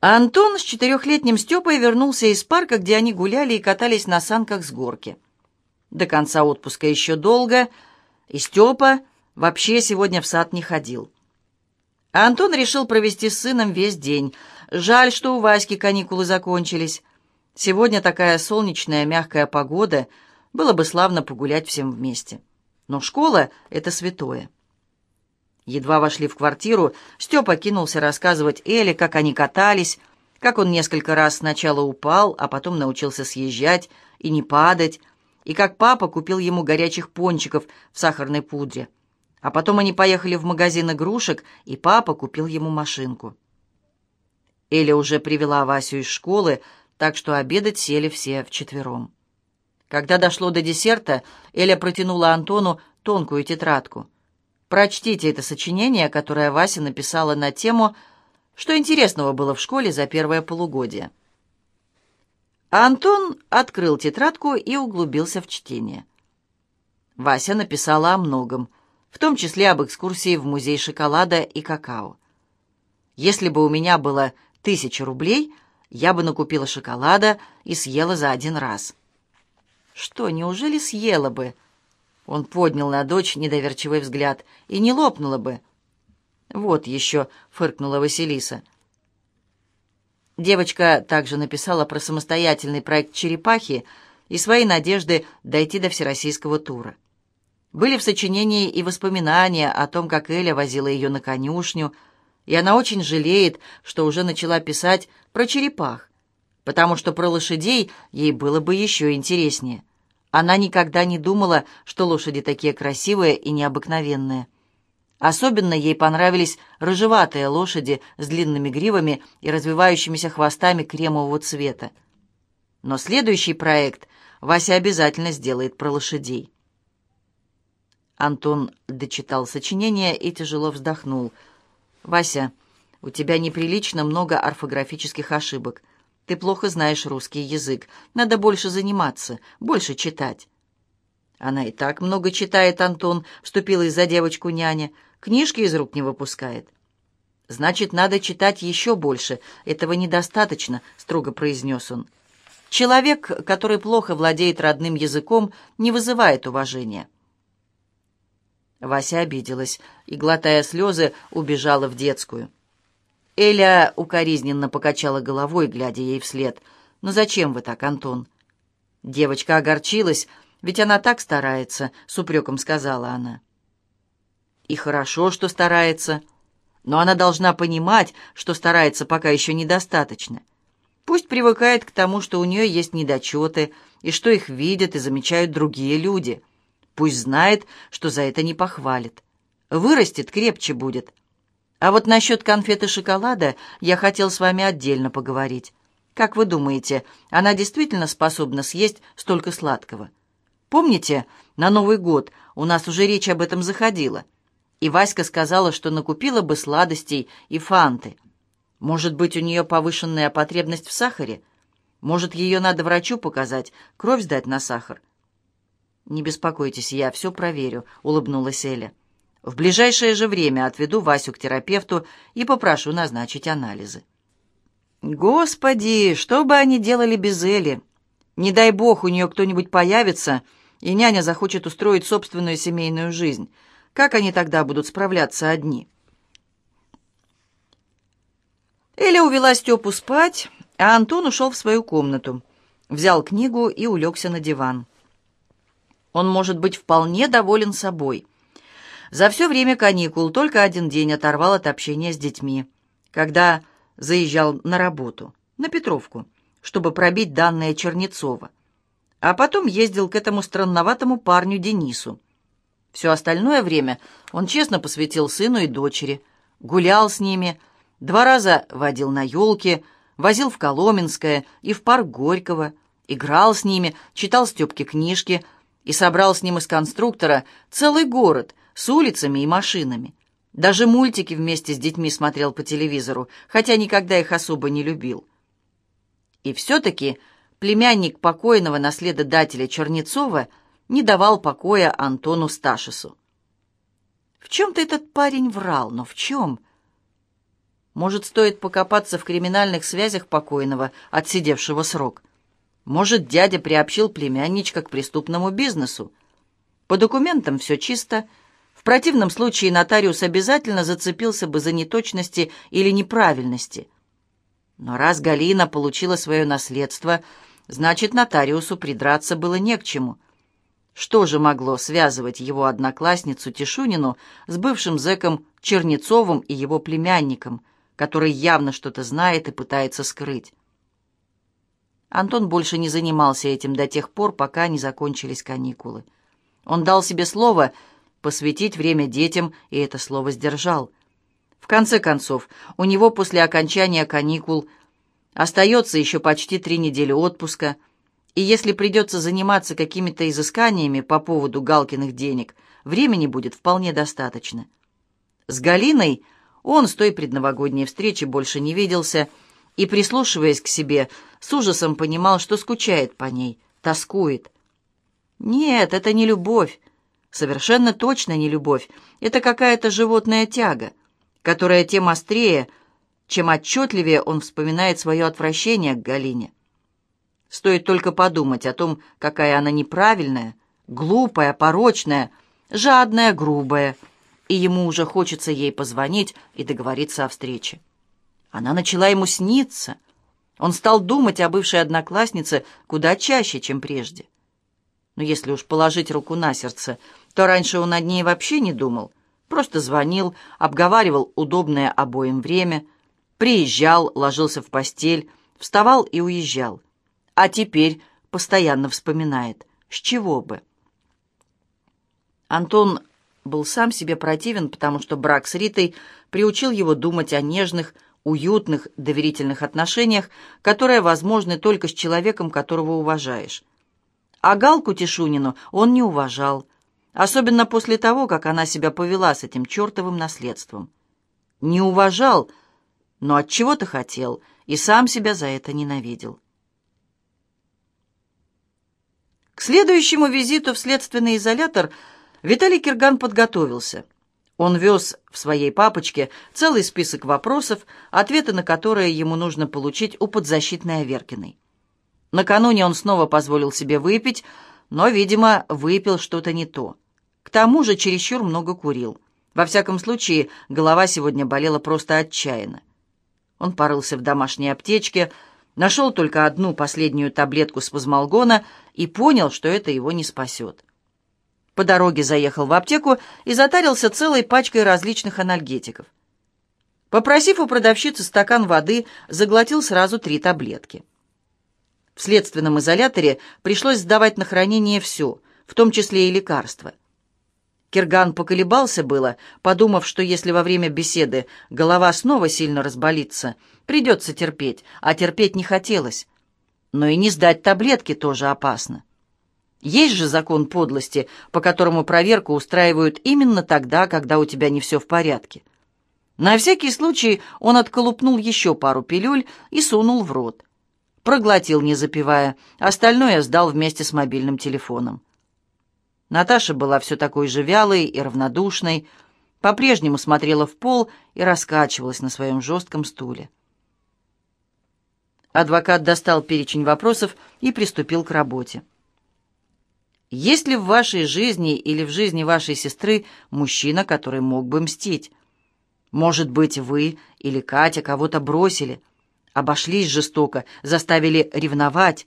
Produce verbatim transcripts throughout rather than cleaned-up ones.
А Антон с четырехлетним Степой вернулся из парка, где они гуляли и катались на санках с горки. До конца отпуска еще долго, и Степа вообще сегодня в сад не ходил. А Антон решил провести с сыном весь день. Жаль, что у Васьки каникулы закончились. Сегодня такая солнечная, мягкая погода, было бы славно погулять всем вместе. Но школа — это святое. Едва вошли в квартиру, Степа кинулся рассказывать Эле, как они катались, как он несколько раз сначала упал, а потом научился съезжать и не падать, и как папа купил ему горячих пончиков в сахарной пудре. А потом они поехали в магазин игрушек, и папа купил ему машинку. Эля уже привела Васю из школы, так что обедать сели все вчетвером. Когда дошло до десерта, Эля протянула Антону тонкую тетрадку. «Прочтите это сочинение, которое Вася написала на тему, что интересного было в школе за первое полугодие». А Антон открыл тетрадку и углубился в чтение. Вася написала о многом, в том числе об экскурсии в музей шоколада и какао. «Если бы у меня было тысяча рублей, я бы накупила шоколада и съела за один раз». «Что, неужели съела бы?» Он поднял на дочь недоверчивый взгляд. «И не лопнула бы». «Вот еще», — фыркнула Василиса. Девочка также написала про самостоятельный проект «Черепахи» и свои надежды дойти до всероссийского тура. Были в сочинении и воспоминания о том, как Эля возила ее на конюшню, и она очень жалеет, что уже начала писать про черепах, потому что про лошадей ей было бы еще интереснее. Она никогда не думала, что лошади такие красивые и необыкновенные. Особенно ей понравились рыжеватые лошади с длинными гривами и развивающимися хвостами кремового цвета. Но следующий проект Вася обязательно сделает про лошадей. Антон дочитал сочинение и тяжело вздохнул. «Вася, у тебя неприлично много орфографических ошибок. Ты плохо знаешь русский язык. Надо больше заниматься, больше читать». «Она и так много читает, Антон», — вступилась за девочку няня. «Книжки из рук не выпускает». «Значит, надо читать еще больше. Этого недостаточно», — строго произнес он. «Человек, который плохо владеет родным языком, не вызывает уважения». Вася обиделась и, глотая слезы, убежала в детскую. Эля укоризненно покачала головой, глядя ей вслед. «Ну зачем вы так, Антон?» Девочка огорчилась, ведь она так старается, — с упреком сказала она. И хорошо, что старается, но она должна понимать, что старается пока еще недостаточно. Пусть привыкает к тому, что у нее есть недочеты, и что их видят и замечают другие люди. Пусть знает, что за это не похвалит. Вырастет, крепче будет. А вот насчет конфеты шоколада я хотел с вами отдельно поговорить. Как вы думаете, она действительно способна съесть столько сладкого? Помните, на Новый год у нас уже речь об этом заходила, и Васька сказала, что накупила бы сладостей и фанты. Может быть, у нее повышенная потребность в сахаре? Может, ее надо врачу показать, кровь сдать на сахар? «Не беспокойтесь, я все проверю», — улыбнулась Эля. «В ближайшее же время отведу Васю к терапевту и попрошу назначить анализы». Господи, что бы они делали без Эли? Не дай бог, у нее кто-нибудь появится, и няня захочет устроить собственную семейную жизнь. Как они тогда будут справляться одни? Эля увела Степу спать, а Антон ушел в свою комнату, взял книгу и улегся на диван. Он может быть вполне доволен собой. За все время каникул только один день оторвал от общения с детьми, когда заезжал на работу, на Петровку, чтобы пробить данные Чернецова, а потом ездил к этому странноватому парню Денису. Все остальное время он честно посвятил сыну и дочери, гулял с ними, два раза водил на елки, возил в Коломенское и в парк Горького, играл с ними, читал Степке книжки и собрал с ним из конструктора целый город с улицами и машинами. Даже мультики вместе с детьми смотрел по телевизору, хотя никогда их особо не любил. И все-таки племянник покойного наследодателя Чернецова не давал покоя Антону Сташису. В чем-то этот парень врал, но в чем? Может, стоит покопаться в криминальных связях покойного, отсидевшего срок? Может, дядя приобщил племянничка к преступному бизнесу? По документам все чисто. В противном случае нотариус обязательно зацепился бы за неточности или неправильности. Но раз Галина получила свое наследство, значит, нотариусу придраться было не к чему. Что же могло связывать его одноклассницу Тишунину с бывшим зэком Чернецовым и его племянником, который явно что-то знает и пытается скрыть? Антон больше не занимался этим до тех пор, пока не закончились каникулы. Он дал себе слово посвятить время детям, и это слово сдержал. В конце концов, у него после окончания каникул остается еще почти три недели отпуска, и если придется заниматься какими-то изысканиями по поводу Галкиных денег, времени будет вполне достаточно. С Галиной он с той предновогодней встречи больше не виделся, и, прислушиваясь к себе, с ужасом понимал, что скучает по ней, тоскует. Нет, это не любовь, совершенно точно не любовь, это какая-то животная тяга, которая тем острее, чем отчетливее он вспоминает свое отвращение к Галине. Стоит только подумать о том, какая она неправильная, глупая, порочная, жадная, грубая, и ему уже хочется ей позвонить и договориться о встрече. Она начала ему сниться. Он стал думать о бывшей однокласснице куда чаще, чем прежде. Но если уж положить руку на сердце, то раньше он о ней вообще не думал. Просто звонил, обговаривал удобное обоим время, приезжал, ложился в постель, вставал и уезжал. А теперь постоянно вспоминает. С чего бы? Антон был сам себе противен, потому что брак с Ритой приучил его думать о нежных, уютных, доверительных отношениях, которые возможны только с человеком, которого уважаешь. А Галку Тишунину он не уважал, особенно после того, как она себя повела с этим чертовым наследством. Не уважал, но от чего-то хотел, и сам себя за это ненавидел. К следующему визиту в следственный изолятор Виталий Кирган подготовился. Он вез в своей папочке целый список вопросов, ответы на которые ему нужно получить у подзащитной Аверкиной. Накануне он снова позволил себе выпить, но, видимо, выпил что-то не то. К тому же чересчур много курил. Во всяком случае, голова сегодня болела просто отчаянно. Он порылся в домашней аптечке, нашел только одну последнюю таблетку спазмолгона и понял, что это его не спасет. По дороге заехал в аптеку и затарился целой пачкой различных анальгетиков. Попросив у продавщицы стакан воды, заглотил сразу три таблетки. В следственном изоляторе пришлось сдавать на хранение все, в том числе и лекарства. Кирган поколебался было, подумав, что если во время беседы голова снова сильно разболится, придется терпеть, а терпеть не хотелось. Но и не сдать таблетки тоже опасно. Есть же закон подлости, по которому проверку устраивают именно тогда, когда у тебя не все в порядке. На всякий случай он отколупнул еще пару пилюль и сунул в рот. Проглотил, не запивая, остальное сдал вместе с мобильным телефоном. Наташа была все такой же вялой и равнодушной, по-прежнему смотрела в пол и раскачивалась на своем жестком стуле. Адвокат достал перечень вопросов и приступил к работе. Есть ли в вашей жизни или в жизни вашей сестры мужчина, который мог бы мстить? Может быть, вы или Катя кого-то бросили, обошлись жестоко, заставили ревновать?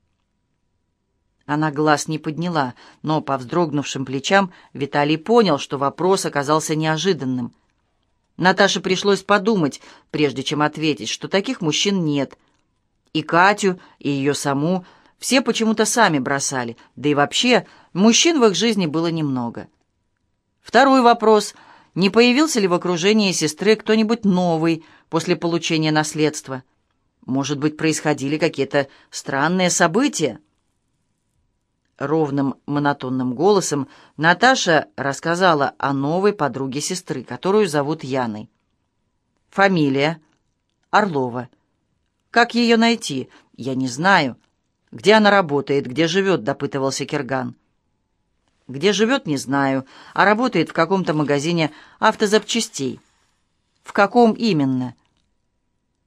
Она глаз не подняла, но по вздрогнувшим плечам Виталий понял, что вопрос оказался неожиданным. Наташе пришлось подумать, прежде чем ответить, что таких мужчин нет. И Катю, и ее саму все почему-то сами бросали, да и вообще мужчин в их жизни было немного. Второй вопрос: не появился ли в окружении сестры кто-нибудь новый после получения наследства? Может быть, происходили какие-то странные события? Ровным монотонным голосом Наташа рассказала о новой подруге сестры, которую зовут Яной. Фамилия? Орлова. Как ее найти? Я не знаю. Где она работает, где живет, допытывался Кирган. Где живет, не знаю, а работает в каком-то магазине автозапчастей. В каком именно?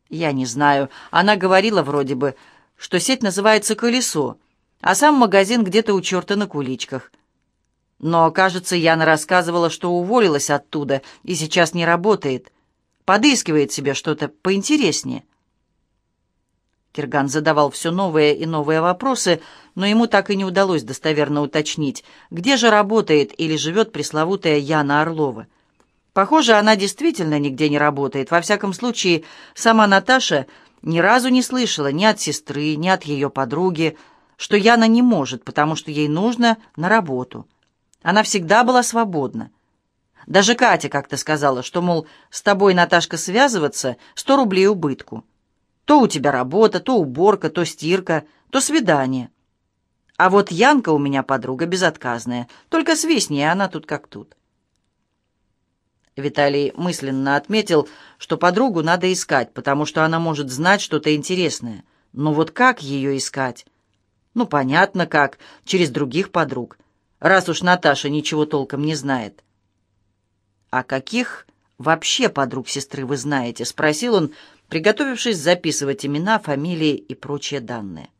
Я не знаю. Она говорила вроде бы, что сеть называется «Колесо», а сам магазин где-то у черта на куличках. Но, кажется, Яна рассказывала, что уволилась оттуда и сейчас не работает. Подыскивает себе что-то поинтереснее. Кирган задавал все новые и новые вопросы, но ему так и не удалось достоверно уточнить, где же работает или живет пресловутая Яна Орлова. Похоже, она действительно нигде не работает. Во всяком случае, сама Наташа ни разу не слышала ни от сестры, ни от ее подруги, что Яна не может, потому что ей нужно на работу. Она всегда была свободна. Даже Катя как-то сказала, что, мол, с тобой, Наташка, связываться — сто рублей убытку. То у тебя работа, то уборка, то стирка, то свидание. А вот Янка у меня подруга безотказная, только свистни, и она тут как тут. Виталий мысленно отметил, что подругу надо искать, потому что она может знать что-то интересное. Но вот как ее искать? Ну, понятно как, через других подруг, раз уж Наташа ничего толком не знает. «А каких вообще подруг сестры вы знаете?» — спросил он, приготовившись записывать имена, фамилии и прочие данные.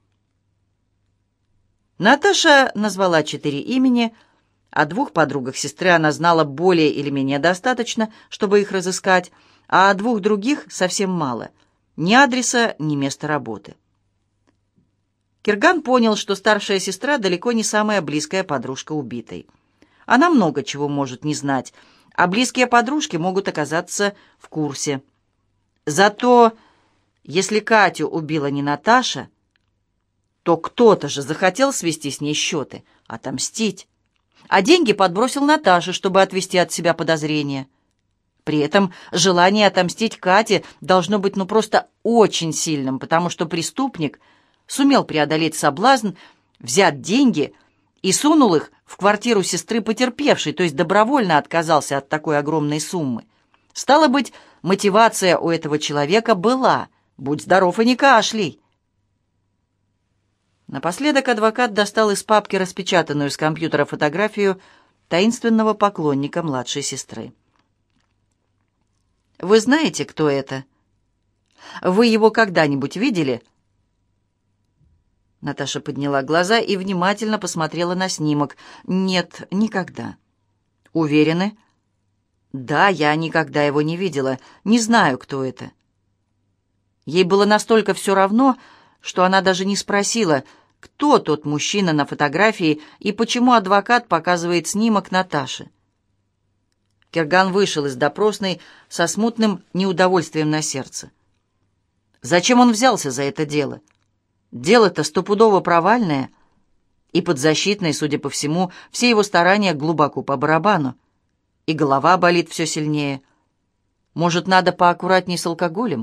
Наташа назвала четыре имени. О двух подругах сестры она знала более или менее достаточно, чтобы их разыскать, а о двух других совсем мало. Ни адреса, ни места работы. Кирган понял, что старшая сестра далеко не самая близкая подружка убитой. Она много чего может не знать, а близкие подружки могут оказаться в курсе. Зато, если Катю убила не Наташа, то кто-то же захотел свести с ней счеты, отомстить. А деньги подбросил Наташе, чтобы отвести от себя подозрения. При этом желание отомстить Кате должно быть ну просто очень сильным, потому что преступник сумел преодолеть соблазн, взять деньги и сунул их в квартиру сестры потерпевшей, то есть добровольно отказался от такой огромной суммы. Стало быть, мотивация у этого человека была. Будь здоров и не кашляй. Напоследок адвокат достал из папки распечатанную с компьютера фотографию таинственного поклонника младшей сестры. «Вы знаете, кто это? Вы его когда-нибудь видели?» Наташа подняла глаза и внимательно посмотрела на снимок. «Нет, никогда». «Уверены?» «Да, я никогда его не видела. Не знаю, кто это». Ей было настолько все равно, что она даже не спросила, кто тот мужчина на фотографии и почему адвокат показывает снимок Наташи. Кирган вышел из допросной со смутным неудовольствием на сердце. Зачем он взялся за это дело? Дело-то стопудово провальное, и подзащитный, судя по всему, все его старания глубоко по барабану. И голова болит все сильнее. Может, надо поаккуратней с алкоголем?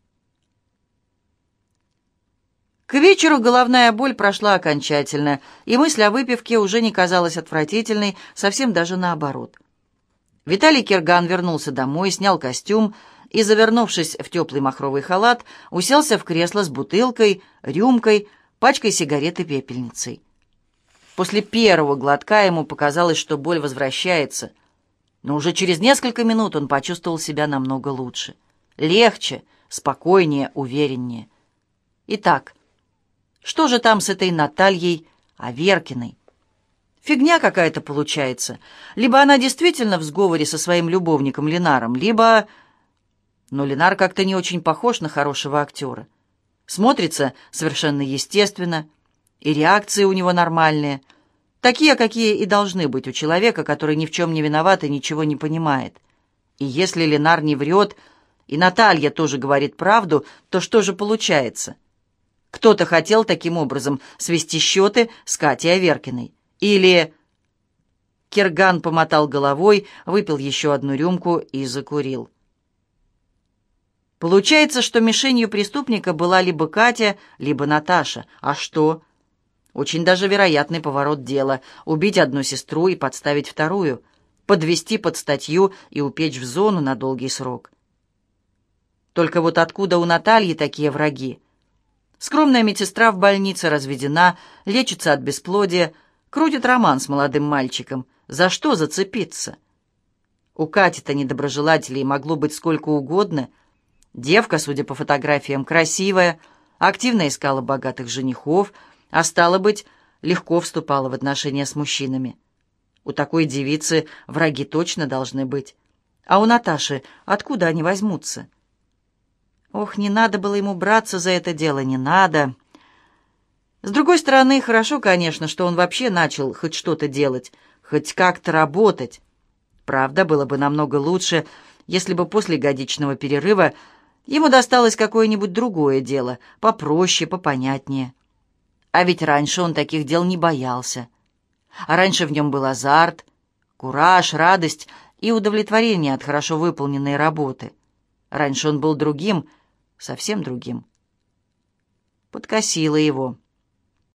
К вечеру головная боль прошла окончательно, и мысль о выпивке уже не казалась отвратительной, совсем даже наоборот. Виталий Кирган вернулся домой, снял костюм и, завернувшись в теплый махровый халат, уселся в кресло с бутылкой, рюмкой, пачкой сигарет и пепельницей. После первого глотка ему показалось, что боль возвращается, но уже через несколько минут он почувствовал себя намного лучше. Легче, спокойнее, увереннее. Итак, что же там с этой Натальей Аверкиной? Фигня какая-то получается. Либо она действительно в сговоре со своим любовником Ленаром, либо... Но Ленар как-то не очень похож на хорошего актера. Смотрится совершенно естественно, и реакции у него нормальные. Такие, какие и должны быть у человека, который ни в чем не виноват и ничего не понимает. И если Ленар не врет, и Наталья тоже говорит правду, то что же получается? Кто-то хотел таким образом свести счеты с Катей Аверкиной. Или... Кирган помотал головой, выпил еще одну рюмку и закурил. Получается, что мишенью преступника была либо Катя, либо Наташа. А что? Очень даже вероятный поворот дела. Убить одну сестру и подставить вторую. Подвести под статью и упечь в зону на долгий срок. Только вот откуда у Натальи такие враги? Скромная медсестра в больнице разведена, лечится от бесплодия, крутит роман с молодым мальчиком. За что зацепиться? У Кати-то недоброжелателей могло быть сколько угодно. Девка, судя по фотографиям, красивая, активно искала богатых женихов, а стало быть, легко вступала в отношения с мужчинами. У такой девицы враги точно должны быть. А у Наташи откуда они возьмутся? Ох, не надо было ему браться за это дело, не надо. С другой стороны, хорошо, конечно, что он вообще начал хоть что-то делать, хоть как-то работать. Правда, было бы намного лучше, если бы после годичного перерыва ему досталось какое-нибудь другое дело, попроще, попонятнее. А ведь раньше он таких дел не боялся. А раньше в нем был азарт, кураж, радость и удовлетворение от хорошо выполненной работы. Раньше он был другим, совсем другим. Подкосило его.